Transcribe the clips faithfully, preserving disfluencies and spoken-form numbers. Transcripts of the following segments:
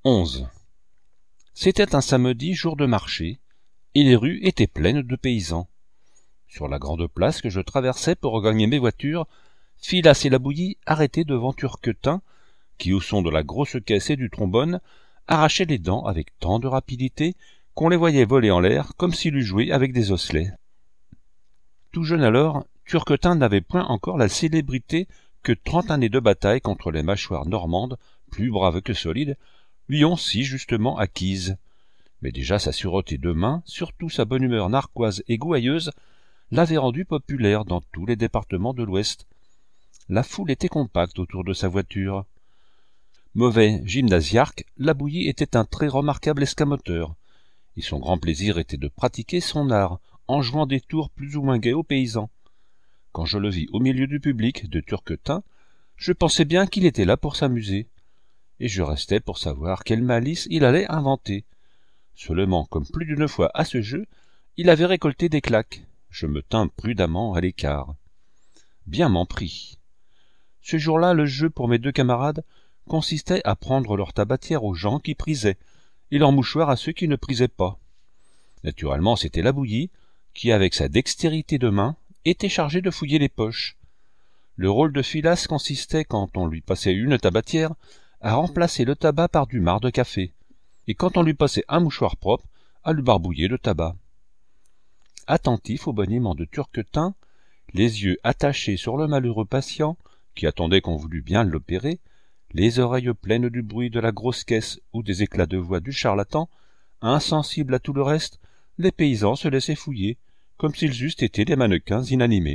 onze. C'était un samedi jour de marché, et les rues étaient pleines de paysans. Sur la grande place que je traversais pour regagner mes voitures, Philas et la Bouillie arrêtaient devant Turquetin, qui, au son de la grosse caisse et du trombone, arrachait les dents avec tant de rapidité qu'on les voyait voler en l'air comme s'il eût joué avec des osselets. Tout jeune alors, Turquetin n'avait point encore la célébrité que trente années de bataille contre les mâchoires normandes, plus braves que solides, lui ont si justement acquises. Mais déjà sa sûreté de main, surtout sa bonne humeur narquoise et gouailleuse, l'avait rendu populaire dans tous les départements de l'Ouest. La foule était compacte autour de sa voiture. Mauvais gymnasiarque, la Bouillie était un très remarquable escamoteur, et son grand plaisir était de pratiquer son art, en jouant des tours plus ou moins gais aux paysans. Quand je le vis au milieu du public de Turquetin, je pensais bien qu'il était là pour s'amuser, et je restais pour savoir quelle malice il allait inventer. Seulement, comme plus d'une fois à ce jeu, il avait récolté des claques. Je me tins prudemment à l'écart. Bien m'en prit. Ce jour-là, le jeu pour mes deux camarades consistait à prendre leur tabatière aux gens qui prisaient, et leur mouchoir à ceux qui ne prisaient pas. Naturellement, c'était la Bouillie, qui, avec sa dextérité de main, était chargée de fouiller les poches. Le rôle de Philas consistait, quand on lui passait une tabatière, à remplacer le tabac par du marc de café, et quand on lui passait un mouchoir propre, à lui barbouiller le tabac. Attentif au boniment de Turquetin, les yeux attachés sur le malheureux patient, qui attendait qu'on voulût bien l'opérer, les oreilles pleines du bruit de la grosse caisse ou des éclats de voix du charlatan, insensibles à tout le reste, les paysans se laissaient fouiller, comme s'ils eussent été des mannequins inanimés.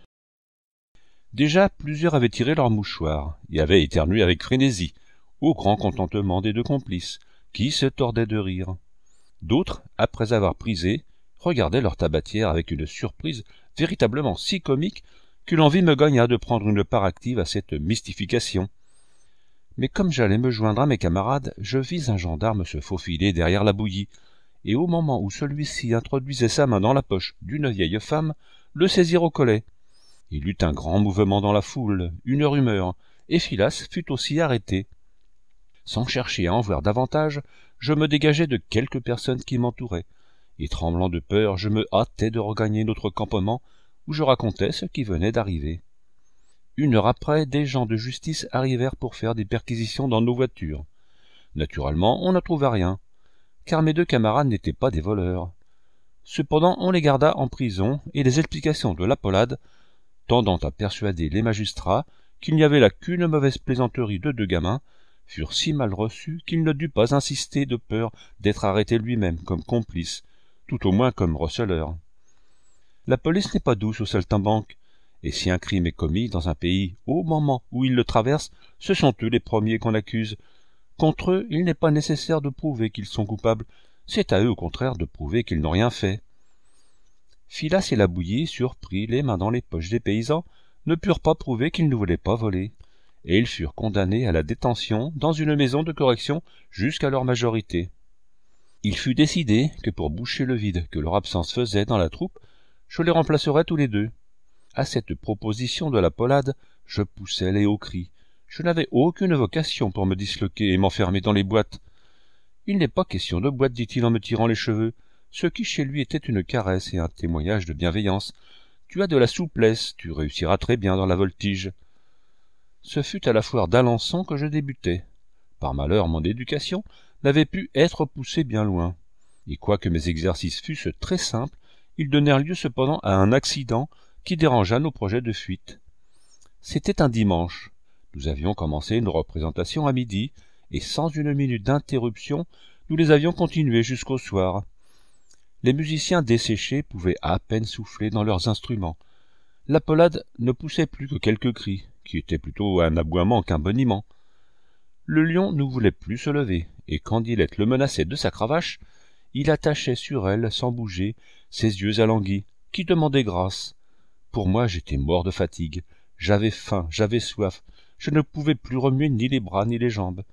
Déjà, plusieurs avaient tiré leurs mouchoirs, et avaient éternué avec frénésie, au grand contentement des deux complices, qui se tordaient de rire. D'autres, après avoir prisé, regardaient leur tabatière avec une surprise véritablement si comique que l'envie me gagna de prendre une part active à cette mystification. Mais comme j'allais me joindre à mes camarades, je vis un gendarme se faufiler derrière la Bouillie, et au moment où celui-ci introduisait sa main dans la poche d'une vieille femme, le saisir au collet. Il eut un grand mouvement dans la foule, une rumeur, et Philas fut aussi arrêté. Sans chercher à en voir davantage, je me dégageai de quelques personnes qui m'entouraient, et tremblant de peur, je me hâtai de regagner notre campement, où je racontais ce qui venait d'arriver. Une heure après, des gens de justice arrivèrent pour faire des perquisitions dans nos voitures. Naturellement, on ne trouva rien, car mes deux camarades n'étaient pas des voleurs. Cependant, on les garda en prison, et les explications de la Polade, tendant à persuader les magistrats qu'il n'y avait là qu'une mauvaise plaisanterie de deux gamins, furent si mal reçues qu'il ne dut pas insister de peur d'être arrêté lui-même comme complice, tout au moins comme receleur. La police n'est pas douce aux saltimbanques, et si un crime est commis dans un pays au moment où ils le traversent, ce sont eux les premiers qu'on accuse. Contre eux, il n'est pas nécessaire de prouver qu'ils sont coupables, c'est à eux au contraire de prouver qu'ils n'ont rien fait. Philas et la Bouillie, surpris les mains dans les poches des paysans, ne purent pas prouver qu'ils ne voulaient pas voler, et ils furent condamnés à la détention dans une maison de correction jusqu'à leur majorité. Il fut décidé que pour boucher le vide que leur absence faisait dans la troupe, je les remplacerais tous les deux. À cette proposition de la Polade, je poussai les hauts cris. Je n'avais aucune vocation pour me disloquer et m'enfermer dans les boîtes. Il n'est pas question de boîte, dit-il en me tirant les cheveux, ce qui chez lui était une caresse et un témoignage de bienveillance. Tu as de la souplesse, tu réussiras très bien dans la voltige. Ce fut à la foire d'Alençon que je débutai. Par malheur, mon éducation n'avait pu être poussée bien loin, et quoique mes exercices fussent très simples, ils donnèrent lieu cependant à un accident qui dérangea nos projets de fuite. C'était un dimanche. Nous avions commencé une représentation à midi, et sans une minute d'interruption, nous les avions continuées jusqu'au soir. Les musiciens desséchés pouvaient à peine souffler dans leurs instruments. La Polade ne poussait plus que quelques cris, qui étaient plutôt un aboiement qu'un boniment. Le lion ne voulait plus se lever, et Candilette le menaçait de sa cravache, il attachait sur elle, sans bouger, ses yeux alanguis, qui demandaient grâce. Pour moi, j'étais mort de fatigue, j'avais faim, j'avais soif, je ne pouvais plus remuer ni les bras ni les jambes.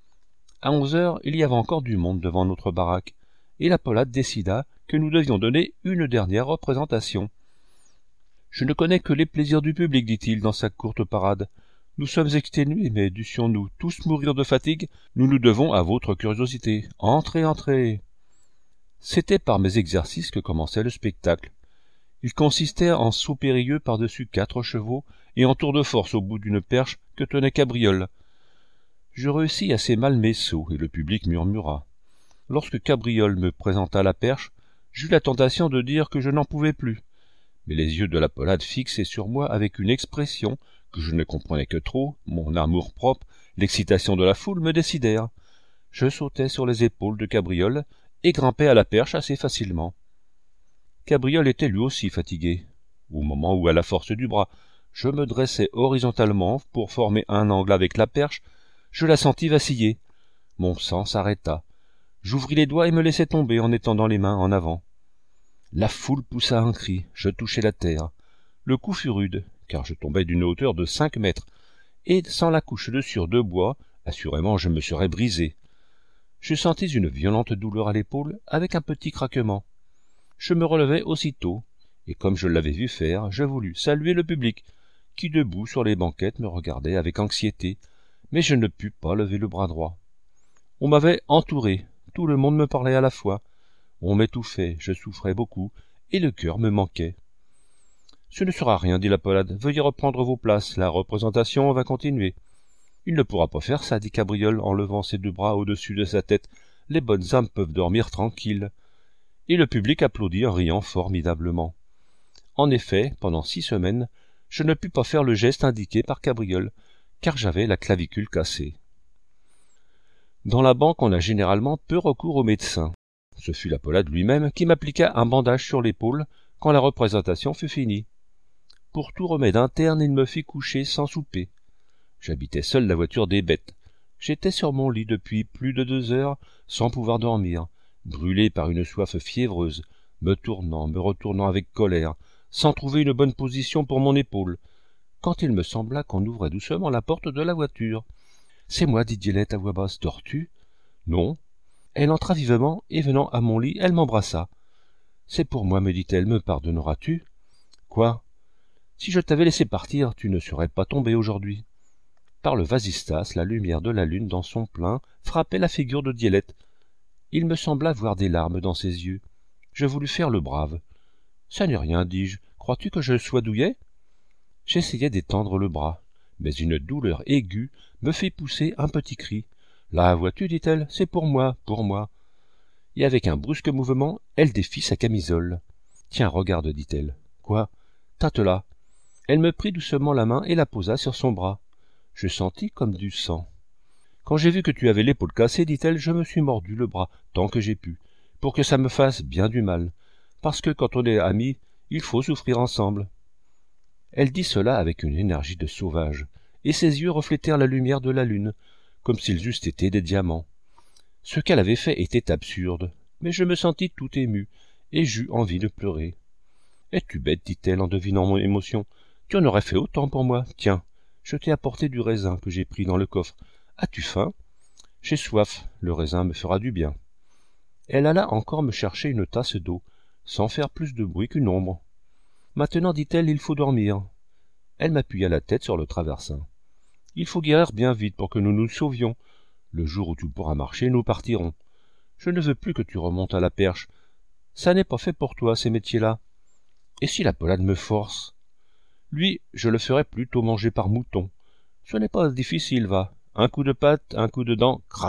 À onze heures, il y avait encore du monde devant notre baraque, et la Polade décida que nous devions donner une dernière représentation. « Je ne connais que les plaisirs du public, dit-il dans sa courte parade. Nous sommes exténués, mais dussions-nous tous mourir de fatigue, nous nous devons à votre curiosité. Entrez, entrez. C'était par mes exercices que commençait le spectacle. Il consistait en saut périlleux par-dessus quatre chevaux et en tour de force au bout d'une perche que tenait Cabriole. Je réussis assez mal mes sauts et le public murmura. Lorsque Cabriole me présenta la perche, j'eus la tentation de dire que je n'en pouvais plus. Mais les yeux de la Polade fixés sur moi avec une expression que je ne comprenais que trop, mon amour-propre, l'excitation de la foule me décidèrent. Je sautai sur les épaules de Cabriole et grimpai à la perche assez facilement. Cabriole était lui aussi fatigué. Au moment où, à la force du bras, je me dressai horizontalement pour former un angle avec la perche, je la sentis vaciller. Mon sang s'arrêta. J'ouvris les doigts et me laissai tomber en étendant les mains en avant. La foule poussa un cri, je touchai la terre. Le coup fut rude, car je tombais d'une hauteur de cinq mètres, et sans la couche de sûre de bois, assurément je me serais brisé. Je sentis une violente douleur à l'épaule, avec un petit craquement. Je me relevai aussitôt, et comme je l'avais vu faire, je voulus saluer le public, qui debout sur les banquettes me regardait avec anxiété, mais je ne pus pas lever le bras droit. On m'avait entouré, tout le monde me parlait à la fois. On m'étouffait, je souffrais beaucoup, et le cœur me manquait. « Ce ne sera rien, dit la Polade, veuillez reprendre vos places, la représentation va continuer. »« Il ne pourra pas faire ça, dit Cabriole en levant ses deux bras au-dessus de sa tête. Les bonnes âmes peuvent dormir tranquilles. » Et le public applaudit en riant formidablement. En effet, pendant six semaines, je ne pus pas faire le geste indiqué par Cabriole, car j'avais la clavicule cassée. Dans la banque, on a généralement peu recours aux médecins. Ce fut la Polade lui-même qui m'appliqua un bandage sur l'épaule quand la représentation fut finie. Pour tout remède interne, il me fit coucher sans souper. J'habitais seul la voiture des bêtes. J'étais sur mon lit depuis plus de deux heures, sans pouvoir dormir, brûlé par une soif fiévreuse, me tournant, me retournant avec colère, sans trouver une bonne position pour mon épaule, quand il me sembla qu'on ouvrait doucement la porte de la voiture. « C'est moi, dit Dielette à voix basse. Dors-tu ?»« Non. » Elle entra vivement, et venant à mon lit, elle m'embrassa. « C'est pour moi, me dit-elle, me pardonneras-tu ?»« Quoi ? Si je t'avais laissé partir, tu ne serais pas tombé aujourd'hui. » Par le vasistas, la lumière de la lune dans son plein frappait la figure de Dielette. Il me sembla voir des larmes dans ses yeux. Je voulus faire le brave. « Ça n'est rien, dis-je. Crois-tu que je sois douillet ?» J'essayai d'étendre le bras, mais une douleur aiguë me fit pousser un petit cri. « Là, vois-tu, dit-elle, c'est pour moi, pour moi. » Et avec un brusque mouvement, elle défit sa camisole. « Tiens, regarde, dit-elle. »« Quoi ? Tâte-la. » Elle me prit doucement la main et la posa sur son bras. Je sentis comme du sang. « Quand j'ai vu que tu avais l'épaule cassée, dit-elle, je me suis mordu le bras tant que j'ai pu, pour que ça me fasse bien du mal, parce que quand on est amis, il faut souffrir ensemble. » Elle dit cela avec une énergie de sauvage, et ses yeux reflétèrent la lumière de la lune, comme s'ils eussent été des diamants. Ce qu'elle avait fait était absurde, mais je me sentis tout ému, et j'eus envie de pleurer. « Es-tu bête, dit-elle en devinant mon émotion. Tu en aurais fait autant pour moi. Tiens, je t'ai apporté du raisin que j'ai pris dans le coffre. As-tu faim ? J'ai soif, le raisin me fera du bien. » Elle alla encore me chercher une tasse d'eau, sans faire plus de bruit qu'une ombre. « Maintenant, dit-elle, il faut dormir. » Elle m'appuya la tête sur le traversin. « Il faut guérir bien vite pour que nous nous sauvions. Le jour où tu pourras marcher, nous partirons. Je ne veux plus que tu remontes à la perche. Ça n'est pas fait pour toi, ces métiers-là. Et si la Polade me force ? Lui, je le ferai plutôt manger par mouton. Ce n'est pas difficile, va. Un coup de patte, un coup de dent, crac. »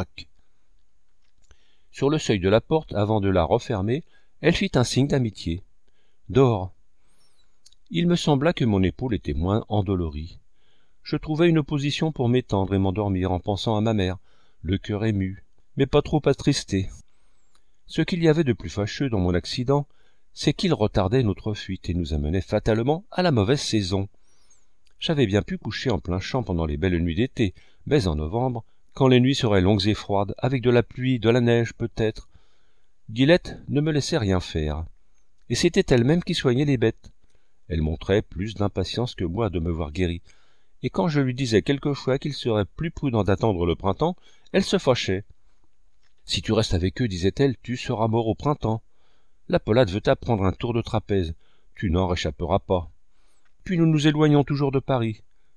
Sur le seuil de la porte, avant de la refermer, elle fit un signe d'amitié. « Dors. » Il me sembla que mon épaule était moins endolorie. Je trouvai une position pour m'étendre et m'endormir en pensant à ma mère, le cœur ému, mais pas trop attristé. Ce qu'il y avait de plus fâcheux dans mon accident, c'est qu'il retardait notre fuite et nous amenait fatalement à la mauvaise saison. J'avais bien pu coucher en plein champ pendant les belles nuits d'été, mais en novembre, quand les nuits seraient longues et froides, avec de la pluie, de la neige peut-être, Guilette ne me laissait rien faire, et c'était elle-même qui soignait les bêtes. Elle montrait plus d'impatience que moi de me voir guéri, et quand je lui disais quelquefois qu'il serait plus prudent d'attendre le printemps, elle se fâchait. « Si tu restes avec eux, disait-elle, tu seras mort au printemps. La Polade veut t'apprendre un tour de trapèze, tu n'en réchapperas pas. Puis nous nous éloignons toujours de Paris.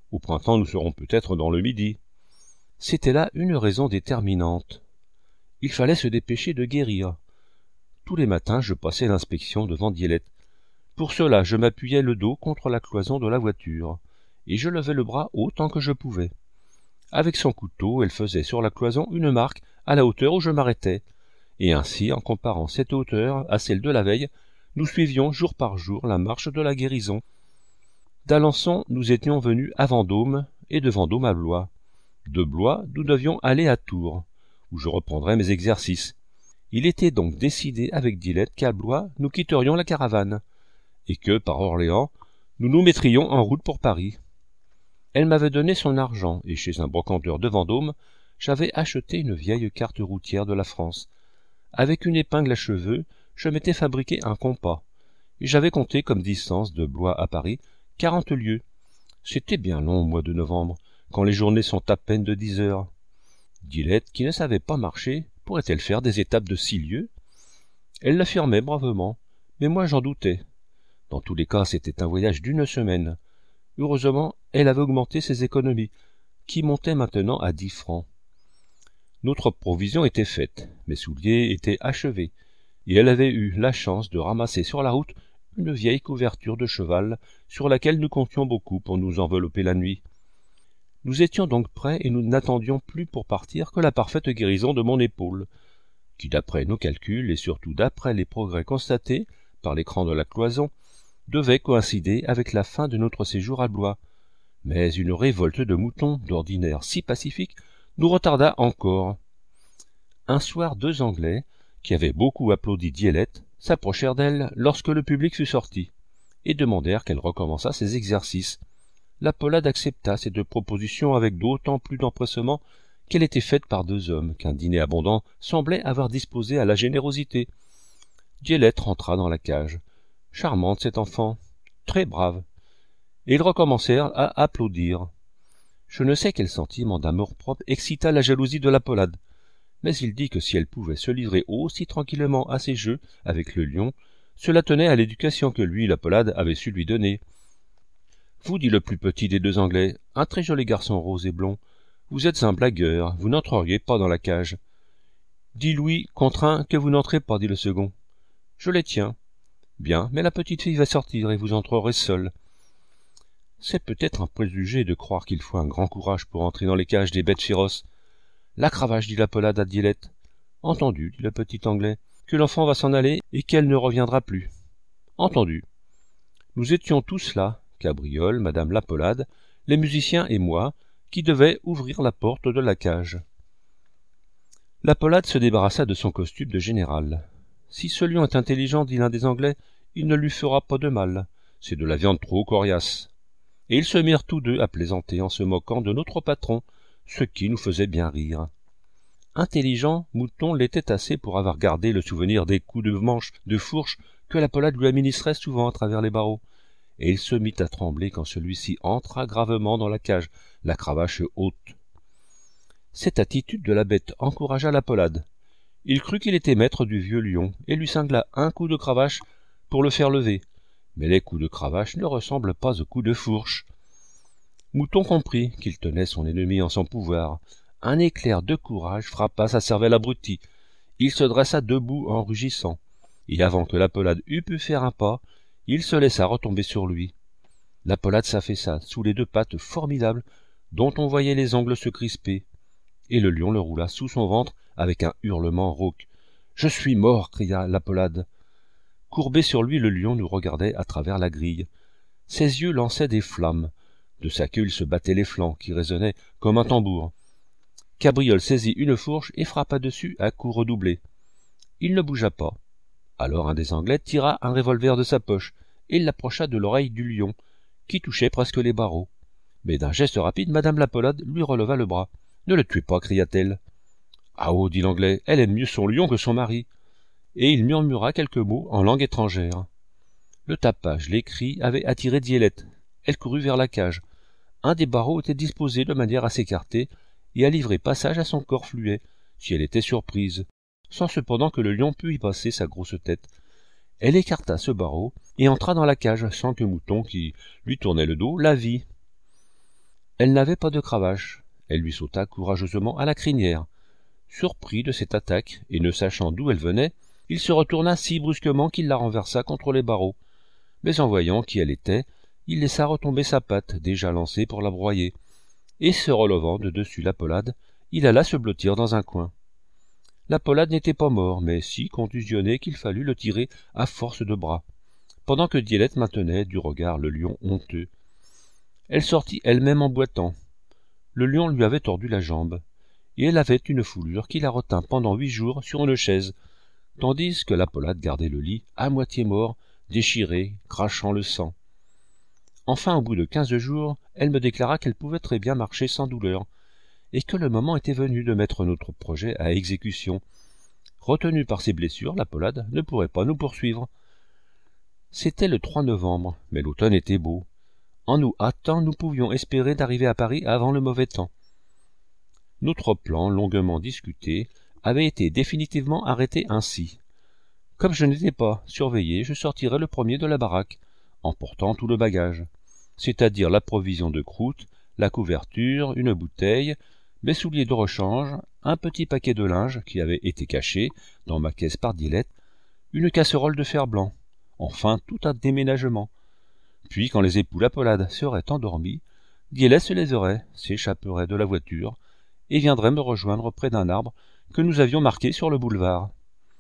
Au printemps, nous serons peut-être dans le Midi. C'était là une raison déterminante. Il fallait se dépêcher de guérir. Tous les matins, je passais l'inspection devant Dielette. Pour cela, je m'appuyais le dos contre la cloison de la voiture, et je levais le bras autant que je pouvais. Avec son couteau, elle faisait sur la cloison une marque à la hauteur où je m'arrêtais, et ainsi, en comparant cette hauteur à celle de la veille, nous suivions jour par jour la marche de la guérison. D'Alençon, nous étions venus à Vendôme, et de Vendôme à Blois. De Blois, nous devions aller à Tours, où je reprendrais mes exercices. Il était donc décidé avec Dielette qu'à Blois, nous quitterions la caravane, et que, par Orléans, nous nous mettrions en route pour Paris. Elle m'avait donné son argent, et chez un brocanteur de Vendôme, j'avais acheté une vieille carte routière de la France. Avec une épingle à cheveux, je m'étais fabriqué un compas, et j'avais compté comme distance de Blois à Paris quarante lieues. C'était bien long au mois de novembre, quand les journées sont à peine de dix heures. Dielette, qui ne savait pas marcher, pourrait-elle faire des étapes de six lieues? Elle l'affirmait bravement, mais moi j'en doutais. Dans tous les cas, c'était un voyage d'une semaine. Heureusement, elle avait augmenté ses économies, qui montaient maintenant à dix francs. Notre provision était faite, mes souliers étaient achevés, et elle avait eu la chance de ramasser sur la route une vieille couverture de cheval sur laquelle nous comptions beaucoup pour nous envelopper la nuit. Nous étions donc prêts et nous n'attendions plus pour partir que la parfaite guérison de mon épaule, qui d'après nos calculs et surtout d'après les progrès constatés par l'écran de la cloison, devait coïncider avec la fin de notre séjour à Blois. Mais une révolte de moutons, d'ordinaire si pacifique, nous retarda encore. Un soir, deux Anglais, qui avaient beaucoup applaudi Dielette, s'approchèrent d'elle lorsque le public fut sorti, et demandèrent qu'elle recommençât ses exercices. La Polade accepta cette proposition avec d'autant plus d'empressement qu'elle était faite par deux hommes, qu'un dîner abondant semblait avoir disposé à la générosité. Dielette rentra dans la cage. Charmante cette enfant, très brave. Et ils recommencèrent à applaudir. Je ne sais quel sentiment d'amour-propre excita la jalousie de la Polade, mais il dit que si elle pouvait se livrer aussi tranquillement à ses jeux avec le lion, cela tenait à l'éducation que lui, la Polade, avait su lui donner. « Vous, dit le plus petit des deux Anglais, un très joli garçon rose et blond, vous êtes un blagueur, vous n'entreriez pas dans la cage. »« Dit Louis, contraint que vous n'entrez pas, dit le second. »« Je les tiens. »« Bien, mais la petite fille va sortir et vous entrerez seul. » C'est peut-être un préjugé de croire qu'il faut un grand courage pour entrer dans les cages des bêtes féroces. La cravache, dit la Polade à Dielette. Entendu, dit le petit Anglais, que l'enfant va s'en aller et qu'elle ne reviendra plus. Entendu. Nous étions tous là, Cabriole, madame la Polade, les musiciens et moi, qui devaient ouvrir la porte de la cage. La Polade se débarrassa de son costume de général. Si ce lion est intelligent, dit l'un des Anglais, il ne lui fera pas de mal. C'est de la viande trop coriace. Et ils se mirent tous deux à plaisanter en se moquant de notre patron, ce qui nous faisait bien rire. Intelligent, Mouton l'était assez pour avoir gardé le souvenir des coups de manche de fourche que la Polade lui administrait souvent à travers les barreaux, et il se mit à trembler quand celui-ci entra gravement dans la cage, la cravache haute. Cette attitude de la bête encouragea la Polade. Il crut qu'il était maître du vieux lion, et lui cingla un coup de cravache pour le faire lever. Mais les coups de cravache ne ressemblent pas aux coups de fourche. Mouton comprit qu'il tenait son ennemi en son pouvoir. Un éclair de courage frappa sa cervelle abrutie. Il se dressa debout en rugissant, et avant que la Polade eût pu faire un pas, il se laissa retomber sur lui. La Polade s'affaissa sous les deux pattes formidables dont on voyait les ongles se crisper, et le lion le roula sous son ventre avec un hurlement rauque. « Je suis mort !» cria la Polade. Courbé sur lui, le lion nous regardait à travers la grille. Ses yeux lançaient des flammes. De sa queue, il se battait les flancs, qui résonnaient comme un tambour. Cabriole saisit une fourche et frappa dessus à coups redoublés. Il ne bougea pas. Alors un des Anglais tira un revolver de sa poche et l'approcha de l'oreille du lion, qui touchait presque les barreaux. Mais d'un geste rapide, madame la Polade lui releva le bras. « Ne le tuez pas !» cria-t-elle. « Ah oh !» dit l'Anglais, « elle aime mieux son lion que son mari. » Et il murmura quelques mots en langue étrangère. Le tapage, les cris avaient attiré Dielette. Elle courut vers la cage. Un des barreaux était disposé de manière à s'écarter et à livrer passage à son corps fluet, si elle était surprise, sans cependant que le lion pût y passer sa grosse tête. Elle écarta ce barreau et entra dans la cage sans que Mouton, qui lui tournait le dos, la vît. Elle n'avait pas de cravache. Elle lui sauta courageusement à la crinière. Surpris de cette attaque, et ne sachant d'où elle venait, il se retourna si brusquement qu'il la renversa contre les barreaux. Mais en voyant qui elle était, il laissa retomber sa patte, déjà lancée pour la broyer, et se relevant de dessus la Polade, il alla se blottir dans un coin. La Polade n'était pas mort, mais si contusionné qu'il fallut le tirer à force de bras, pendant que Dielette maintenait du regard le lion honteux. Elle sortit elle-même en boitant. Le lion lui avait tordu la jambe, et elle avait une foulure qui la retint pendant huit jours sur une chaise, tandis que la Polade gardait le lit, à moitié mort, déchiré, crachant le sang. Enfin, au bout de quinze jours, elle me déclara qu'elle pouvait très bien marcher sans douleur, et que le moment était venu de mettre notre projet à exécution. Retenue par ses blessures, la Polade ne pourrait pas nous poursuivre. C'était le trois novembre, mais l'automne était beau. En nous hâtant, nous pouvions espérer d'arriver à Paris avant le mauvais temps. Notre plan, longuement discuté, avait été définitivement arrêté ainsi. Comme je n'étais pas surveillé, je sortirais le premier de la baraque, emportant tout le bagage, c'est-à-dire la provision de croûte, la couverture, une bouteille, mes souliers de rechange, un petit paquet de linge qui avait été caché dans ma caisse par Dielette, une casserole de fer-blanc, enfin tout un déménagement. Puis, quand les époux la Polade seraient endormis, Dielette se lèverait, s'échapperait de la voiture, et viendrait me rejoindre près d'un arbre que nous avions marqué sur le boulevard.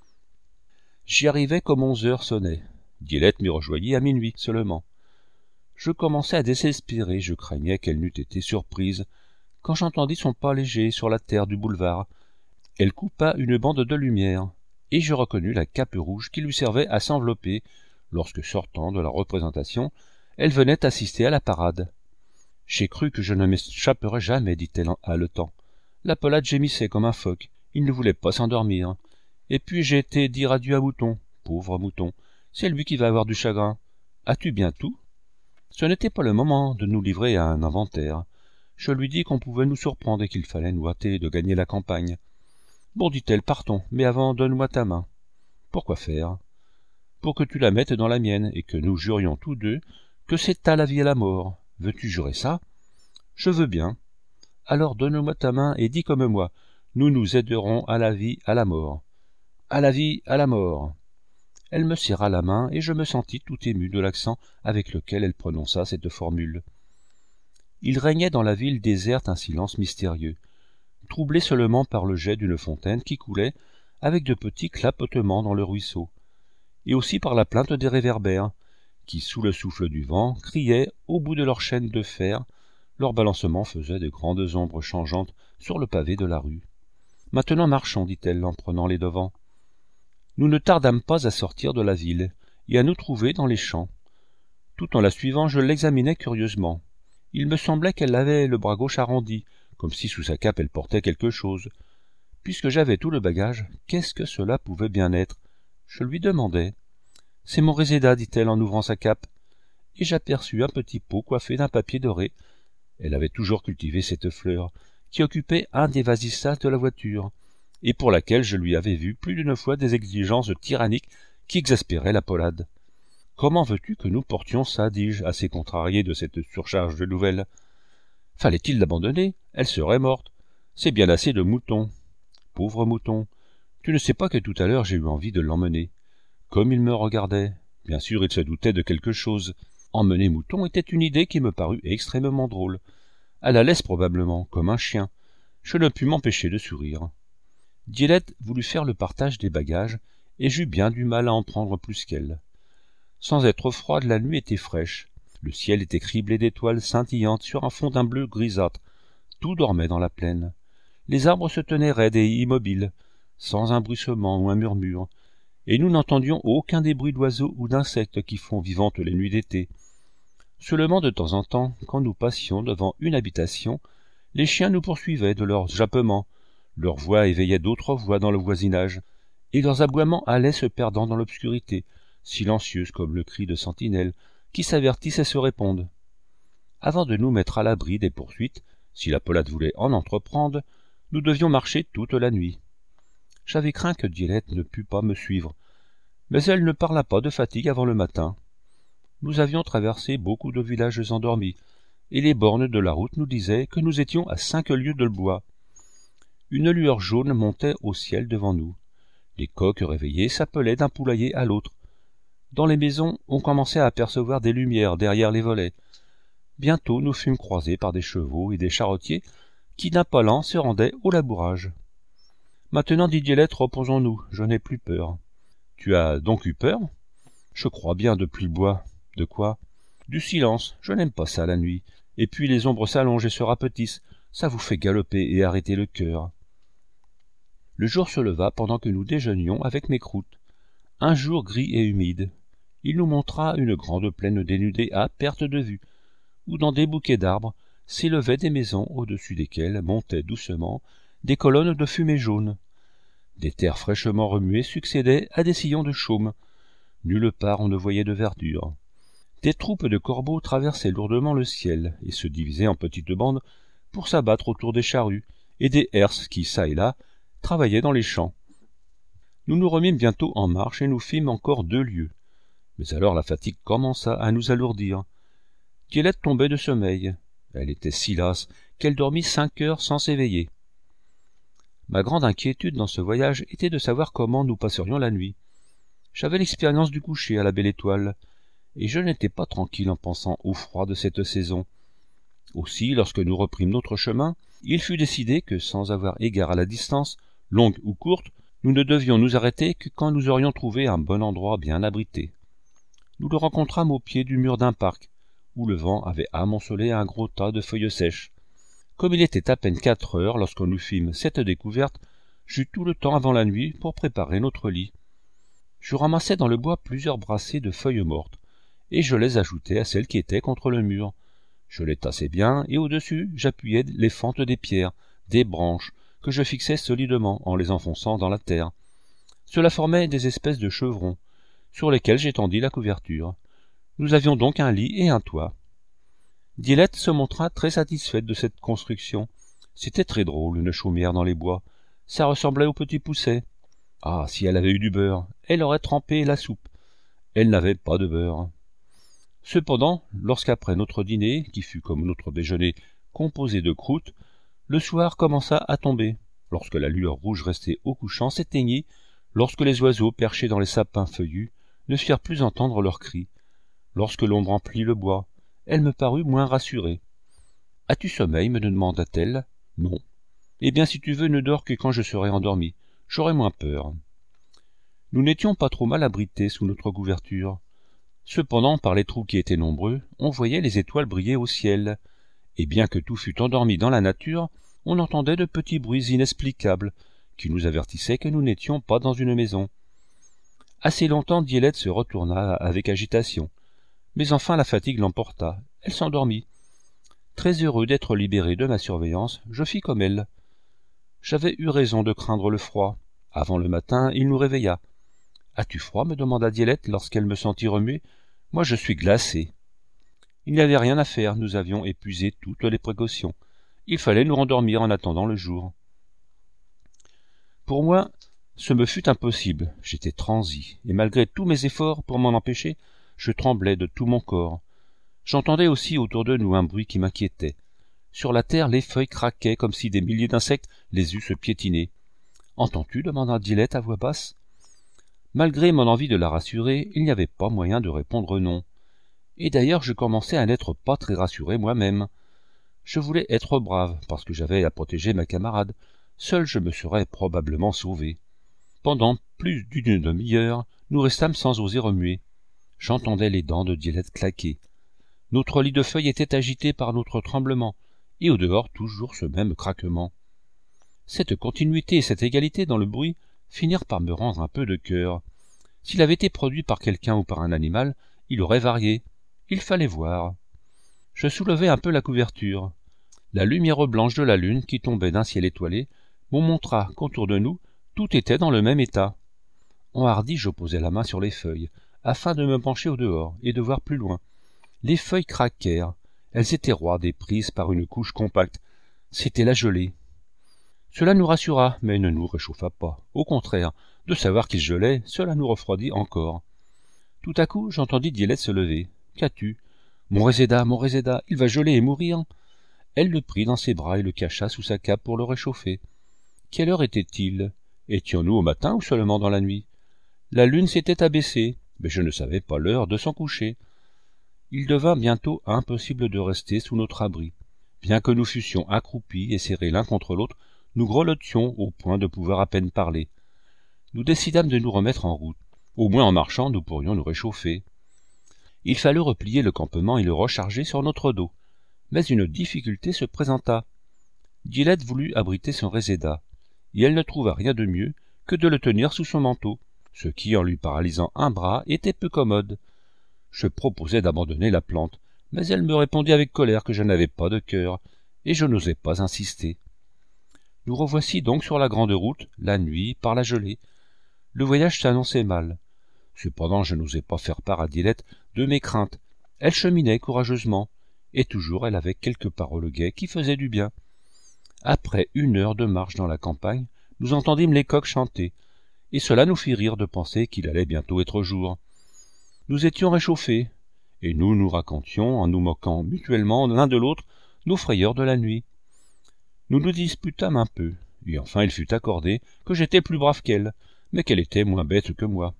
J'y arrivais comme onze heures sonnaient. Dielette m'y rejoignit à minuit seulement. Je commençais à désespérer, je craignais qu'elle n'eût été surprise, quand j'entendis son pas léger sur la terre du boulevard. Elle coupa une bande de lumière, et je reconnus la cape rouge qui lui servait à s'envelopper, lorsque, sortant de la représentation, elle venait assister à la parade. « J'ai cru que je ne m'échapperais jamais, dit-elle en haletant. La Polade gémissait comme un phoque, il ne voulait pas s'endormir. Et puis j'ai été dire adieu à Mouton. Pauvre Mouton, c'est lui qui va avoir du chagrin. As-tu bien tout ? Ce n'était pas le moment de nous livrer à un inventaire. Je lui dis qu'on pouvait nous surprendre et qu'il fallait nous hâter de gagner la campagne. Bon, dit-elle, partons, mais avant donne-moi ta main. Pourquoi faire ? Pour que tu la mettes dans la mienne et que nous jurions tous deux que c'est à la vie et à la mort. Veux-tu jurer ça ? Je veux bien. Alors donne-moi ta main et dis comme moi, nous nous aiderons à la vie, à la mort. À la vie, à la mort. Elle me serra la main et je me sentis tout ému de l'accent avec lequel elle prononça cette formule. Il régnait dans la ville déserte un silence mystérieux, troublé seulement par le jet d'une fontaine qui coulait avec de petits clapotements dans le ruisseau, et aussi par la plainte des réverbères, qui, sous le souffle du vent, criaient au bout de leur chaîne de fer. Leur balancement faisait de grandes ombres changeantes sur le pavé de la rue. « Maintenant marchons, dit-elle en prenant les devants. » Nous ne tardâmes pas à sortir de la ville et à nous trouver dans les champs. Tout en la suivant, je l'examinais curieusement. Il me semblait qu'elle avait le bras gauche arrondi, comme si sous sa cape elle portait quelque chose. Puisque j'avais tout le bagage, qu'est-ce que cela pouvait bien être ? Je lui demandai. « C'est mon réséda, dit-elle en ouvrant sa cape. » Et j'aperçus un petit pot coiffé d'un papier doré. Elle avait toujours cultivé cette fleur, qui occupait un des vasistas de la voiture, et pour laquelle je lui avais vu plus d'une fois des exigences tyranniques qui exaspéraient la Polade. « Comment veux-tu que nous portions ça ?» dis-je, assez contrarié de cette surcharge de nouvelles. « Fallait-il l'abandonner ? Elle serait morte. C'est bien assez de Mouton. Pauvre Mouton, tu ne sais pas que tout à l'heure j'ai eu envie de l'emmener. Comme il me regardait, bien sûr il se doutait de quelque chose. Emmener Mouton était une idée qui me parut extrêmement drôle. À la laisse probablement, comme un chien. Je ne pus m'empêcher de sourire. Dielette voulut faire le partage des bagages, et j'eus bien du mal à en prendre plus qu'elle. Sans être froide, la nuit était fraîche. Le ciel était criblé d'étoiles scintillantes sur un fond d'un bleu grisâtre. Tout dormait dans la plaine. Les arbres se tenaient raides et immobiles, sans un bruissement ou un murmure, et nous n'entendions aucun des bruits d'oiseaux ou d'insectes qui font vivantes les nuits d'été. Seulement de temps en temps, quand nous passions devant une habitation, les chiens nous poursuivaient de leurs jappements, leurs voix éveillaient d'autres voix dans le voisinage, et leurs aboiements allaient se perdant dans l'obscurité, silencieuses comme le cri de sentinelles, qui s'avertissent et se répondent. Avant de nous mettre à l'abri des poursuites, si la Polade voulait en entreprendre, nous devions marcher toute la nuit. J'avais craint que Dielette ne pût pas me suivre, mais elle ne parla pas de fatigue avant le matin. Nous avions traversé beaucoup de villages endormis, et les bornes de la route nous disaient que nous étions à cinq lieues de bois. Une lueur jaune montait au ciel devant nous. Les coqs réveillés s'appelaient d'un poulailler à l'autre. Dans les maisons, on commençait à apercevoir des lumières derrière les volets. Bientôt nous fûmes croisés par des chevaux et des charretiers qui, d'un pas lent, se rendaient au labourage. « Maintenant, dit Dielette, reposons-nous, je n'ai plus peur. »« Tu as donc eu peur ?»« Je crois bien, depuis le bois. »« De quoi ?»« Du silence, je n'aime pas ça la nuit. Et puis les ombres s'allongent et se rapetissent, ça vous fait galoper et arrêter le cœur. » Le jour se leva pendant que nous déjeunions avec mes croûtes. Un jour gris et humide. Il nous montra une grande plaine dénudée à perte de vue, où dans des bouquets d'arbres s'élevaient des maisons au-dessus desquelles montaient doucement des colonnes de fumée jaune. Des terres fraîchement remuées succédaient à des sillons de chaume. Nulle part on ne voyait de verdure. Des troupes de corbeaux traversaient lourdement le ciel et se divisaient en petites bandes pour s'abattre autour des charrues, et des herses qui, çà et là, travaillaient dans les champs. Nous nous remîmes bientôt en marche et nous fîmes encore deux lieues. Mais alors la fatigue commença à nous alourdir. Dielette tombait de sommeil. Elle était si lasse qu'elle dormit cinq heures sans s'éveiller. Ma grande inquiétude dans ce voyage était de savoir comment nous passerions la nuit. J'avais l'expérience du coucher à la belle étoile, et je n'étais pas tranquille en pensant au froid de cette saison. Aussi, lorsque nous reprîmes notre chemin, il fut décidé que, sans avoir égard à la distance, longue ou courte, nous ne devions nous arrêter que quand nous aurions trouvé un bon endroit bien abrité. Nous le rencontrâmes au pied du mur d'un parc, où le vent avait amoncelé un gros tas de feuilles sèches. Comme il était à peine quatre heures lorsque nous fîmes cette découverte, j'eus tout le temps avant la nuit pour préparer notre lit. Je ramassai dans le bois plusieurs brassées de feuilles mortes, et je les ajoutai à celles qui étaient contre le mur. Je les tassai bien, et au-dessus j'appuyai les fentes des pierres, des branches, que je fixais solidement en les enfonçant dans la terre. Cela formait des espèces de chevrons, sur lesquels j'étendis la couverture. Nous avions donc un lit et un toit. Dielette se montra très satisfaite de cette construction. C'était très drôle, une chaumière dans les bois. Ça ressemblait au petit pousset. Ah, si elle avait eu du beurre, elle aurait trempé la soupe. Elle n'avait pas de beurre. Cependant, lorsqu'après notre dîner, qui fut comme notre déjeuner, composé de croûtes, le soir commença à tomber, lorsque la lueur rouge restée au couchant s'éteignit, lorsque les oiseaux perchés dans les sapins feuillus ne firent plus entendre leurs cris, lorsque l'ombre emplit le bois, elle me parut moins rassurée. « As-tu sommeil » me demanda-t-elle. « Non. »« Eh bien, si tu veux, ne dors que quand je serai endormi. J'aurai moins peur. » Nous n'étions pas trop mal abrités sous notre couverture. Cependant, par les trous qui étaient nombreux, on voyait les étoiles briller au ciel, et bien que tout fût endormi dans la nature, on entendait de petits bruits inexplicables, qui nous avertissaient que nous n'étions pas dans une maison. Assez longtemps, Dielette se retourna avec agitation, mais enfin la fatigue l'emporta, elle s'endormit. Très heureux d'être libéré de ma surveillance, je fis comme elle. J'avais eu raison de craindre le froid. Avant le matin, il nous réveilla. « As-tu froid » me demanda Dielette lorsqu'elle me sentit remuer. « Moi, je suis glacé. » Il n'y avait rien à faire, nous avions épuisé toutes les précautions. Il fallait nous rendormir en attendant le jour. Pour moi, ce me fut impossible. J'étais transi, et malgré tous mes efforts pour m'en empêcher, je tremblais de tout mon corps. J'entendais aussi autour de nous un bruit qui m'inquiétait. Sur la terre, les feuilles craquaient comme si des milliers d'insectes les eussent piétinées. « Entends-tu » demanda Dielette à voix basse. Malgré mon envie de la rassurer, il n'y avait pas moyen de répondre non. Et d'ailleurs, je commençais à n'être pas très rassuré moi-même. Je voulais être brave, parce que j'avais à protéger ma camarade. Seul je me serais probablement sauvé. Pendant plus d'une demi-heure, nous restâmes sans oser remuer. J'entendais les dents de Dielette claquer. Notre lit de feuilles était agité par notre tremblement, et au dehors toujours ce même craquement. Cette continuité et cette égalité dans le bruit finirent par me rendre un peu de cœur. S'il avait été produit par quelqu'un ou par un animal, il aurait varié. Il fallait voir. Je soulevai un peu la couverture. La lumière blanche de la lune, qui tombait d'un ciel étoilé, me montra qu'autour de nous, tout était dans le même état. Enhardi, je posai la main sur les feuilles, afin de me pencher au dehors et de voir plus loin. Les feuilles craquèrent. Elles étaient roides et prises par une couche compacte. C'était la gelée. Cela nous rassura, mais ne nous réchauffa pas. Au contraire, de savoir qu'il gelait, cela nous refroidit encore. Tout à coup, j'entendis Dielette se lever. « Qu'as-tu » Mon Réséda, mon Réséda, il va geler et mourir. Elle le prit dans ses bras et le cacha sous sa cape pour le réchauffer. Quelle heure était-il? Étions-nous au matin ou seulement dans la nuit? La lune s'était abaissée, mais je ne savais pas l'heure de son coucher. Il devint bientôt impossible de rester sous notre abri. Bien que nous fussions accroupis et serrés l'un contre l'autre, nous grelottions au point de pouvoir à peine parler. Nous décidâmes de nous remettre en route. Au moins en marchant, nous pourrions nous réchauffer. Il fallut replier le campement et le recharger sur notre dos. Mais une difficulté se présenta. Gillette voulut abriter son Réséda, et elle ne trouva rien de mieux que de le tenir sous son manteau, ce qui, en lui paralysant un bras, était peu commode. Je proposai d'abandonner la plante, mais elle me répondit avec colère que je n'avais pas de cœur, et je n'osais pas insister. Nous revoici donc sur la grande route, la nuit, par la gelée. Le voyage s'annonçait mal. Cependant, je n'osais pas faire part à Gillette de mes craintes. Elle cheminait courageusement, et toujours elle avait quelques paroles gaies qui faisaient du bien. Après une heure de marche dans la campagne, nous entendîmes les coqs chanter, et cela nous fit rire de penser qu'il allait bientôt être jour. Nous étions réchauffés, et nous nous racontions, en nous moquant mutuellement l'un de l'autre, nos frayeurs de la nuit. Nous nous disputâmes un peu, et enfin il fut accordé que j'étais plus brave qu'elle, mais qu'elle était moins bête que moi.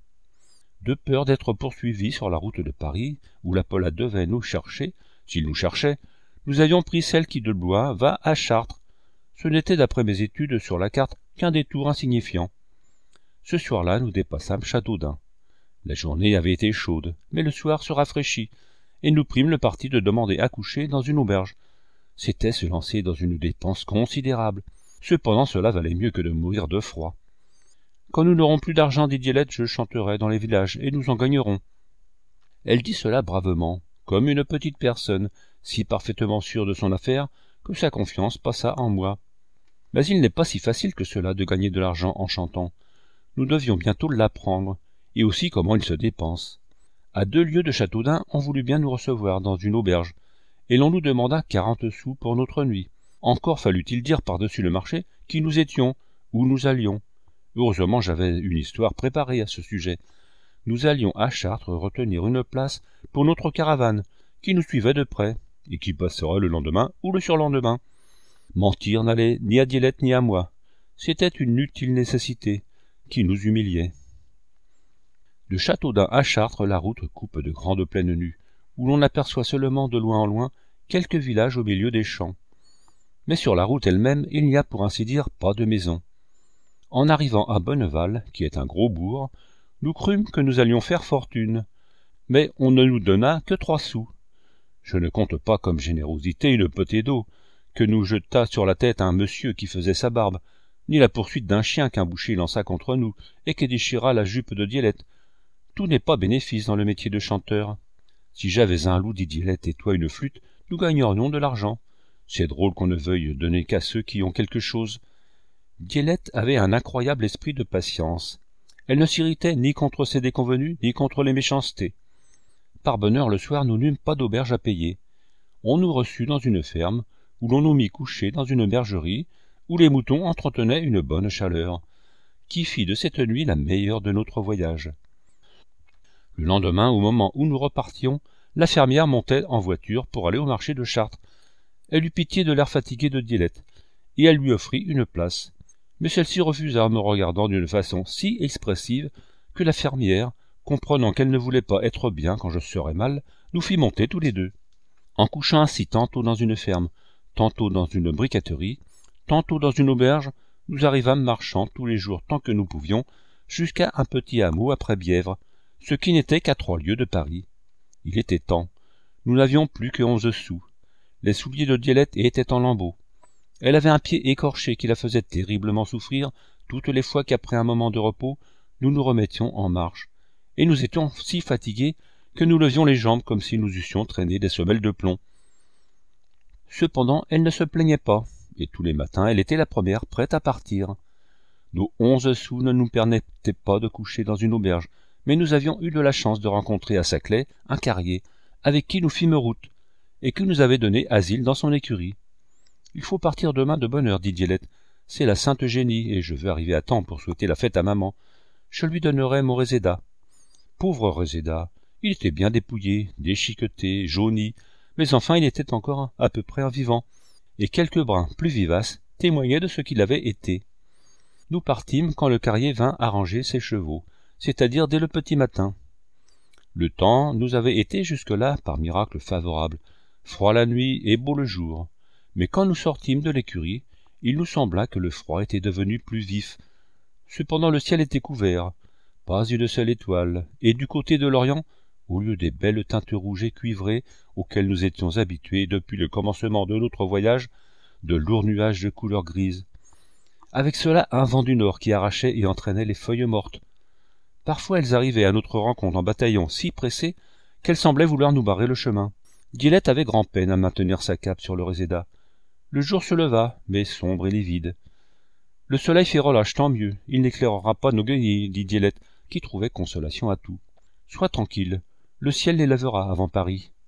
De peur d'être poursuivis sur la route de Paris, où la Paulade devait nous chercher, s'il nous cherchait, nous avions pris celle qui de Blois va à Chartres. Ce n'était d'après mes études sur la carte qu'un détour insignifiant. Ce soir-là, nous dépassâmes Châteaudun. La journée avait été chaude, mais le soir se rafraîchit, et nous prîmes le parti de demander à coucher dans une auberge. C'était se lancer dans une dépense considérable. Cependant, cela valait mieux que de mourir de froid. Quand nous n'aurons plus d'argent, dit Gillette, je chanterai dans les villages, et nous en gagnerons. Elle dit cela bravement, comme une petite personne, si parfaitement sûre de son affaire, que sa confiance passa en moi. Mais il n'est pas si facile que cela de gagner de l'argent en chantant. Nous devions bientôt l'apprendre, et aussi comment il se dépense. À deux lieues de Châteaudun, on voulut bien nous recevoir dans une auberge, et l'on nous demanda quarante sous pour notre nuit. Encore fallut-il dire par-dessus le marché qui nous étions, où nous allions. Heureusement, j'avais une histoire préparée à ce sujet. Nous allions à Chartres retenir une place pour notre caravane, qui nous suivait de près, et qui passerait le lendemain ou le surlendemain. Mentir n'allait ni à Gillette ni à moi. C'était une utile nécessité, qui nous humiliait. De Châteaudun à Chartres, la route coupe de grandes plaines nues, où l'on aperçoit seulement de loin en loin quelques villages au milieu des champs. Mais sur la route elle-même, il n'y a pour ainsi dire pas de maison. En arrivant à Bonneval, qui est un gros bourg, nous crûmes que nous allions faire fortune, mais on ne nous donna que trois sous. Je ne compte pas comme générosité une potée d'eau que nous jeta sur la tête un monsieur qui faisait sa barbe, ni la poursuite d'un chien qu'un boucher lança contre nous et qui déchira la jupe de Gillette. Tout n'est pas bénéfice dans le métier de chanteur. Si j'avais un loup, dit Gillette, et toi une flûte, nous gagnerions de l'argent. C'est drôle qu'on ne veuille donner qu'à ceux qui ont quelque chose. Gillette avait un incroyable esprit de patience. Elle ne s'irritait ni contre ses déconvenus, ni contre les méchancetés. Par bonheur, le soir, nous n'eûmes pas d'auberge à payer. On nous reçut dans une ferme, où l'on nous mit coucher dans une bergerie, où les moutons entretenaient une bonne chaleur, qui fit de cette nuit la meilleure de notre voyage. Le lendemain, au moment où nous repartions, la fermière montait en voiture pour aller au marché de Chartres. Elle eut pitié de l'air fatigué de Gillette, et elle lui offrit une place. Mais celle-ci refusa, me regardant d'une façon si expressive que la fermière, comprenant qu'elle ne voulait pas être bien quand je serais mal, nous fit monter tous les deux. En couchant ainsi tantôt dans une ferme, tantôt dans une briqueterie, tantôt dans une auberge, nous arrivâmes marchant tous les jours tant que nous pouvions, jusqu'à un petit hameau après Bièvre, ce qui n'était qu'à trois lieues de Paris. Il était temps. Nous n'avions plus que onze sous. Les souliers de Gillette étaient en lambeaux. Elle avait un pied écorché qui la faisait terriblement souffrir toutes les fois qu'après un moment de repos, nous nous remettions en marche, et nous étions si fatigués que nous levions les jambes comme si nous eussions traîné des semelles de plomb. Cependant, elle ne se plaignait pas, et tous les matins elle était la première prête à partir. Nos onze sous ne nous permettaient pas de coucher dans une auberge, mais nous avions eu de la chance de rencontrer à Saclay un carrier, avec qui nous fîmes route, et qui nous avait donné asile dans son écurie. « Il faut partir demain de bonne heure, dit Gillette. C'est la Sainte Eugénie, et je veux arriver à temps pour souhaiter la fête à maman. Je lui donnerai mon Réséda. Pauvre Réséda, Il était bien dépouillé, déchiqueté, jauni, mais enfin il était encore à peu près un vivant, et quelques brins plus vivaces témoignaient de ce qu'il avait été. Nous partîmes quand le carrier vint arranger ses chevaux, c'est-à-dire dès le petit matin. Le temps nous avait été jusque-là, par miracle favorable, froid la nuit et beau le jour, mais quand nous sortîmes de l'écurie, il nous sembla que le froid était devenu plus vif. Cependant le ciel était couvert, pas une seule étoile, et du côté de l'Orient, au lieu des belles teintes rouges et cuivrées auxquelles nous étions habitués depuis le commencement de notre voyage, de lourds nuages de couleur grise. Avec cela un vent du nord qui arrachait et entraînait les feuilles mortes. Parfois elles arrivaient à notre rencontre en bataillon si pressés qu'elles semblaient vouloir nous barrer le chemin. Guilette avait grand-peine à maintenir sa cape sur le réséda. Le jour se leva, mais sombre et livide. « Le soleil fait relâche, tant mieux, il n'éclairera pas nos guenilles, dit Guilette, qui trouvait consolation à tout. Sois tranquille, le ciel les lavera avant Paris.